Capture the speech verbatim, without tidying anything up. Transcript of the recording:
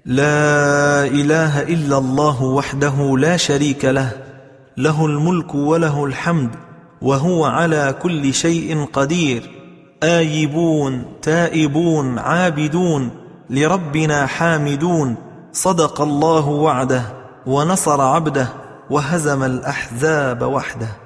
لا إله إلا الله وحده لا شريك له، له الملك وله الحمد وهو على كل شيء قدير. آيبون تائبون عابدون لربنا حامدون. صدق الله وعده ونصر عبده وهزم الأحزاب وحده.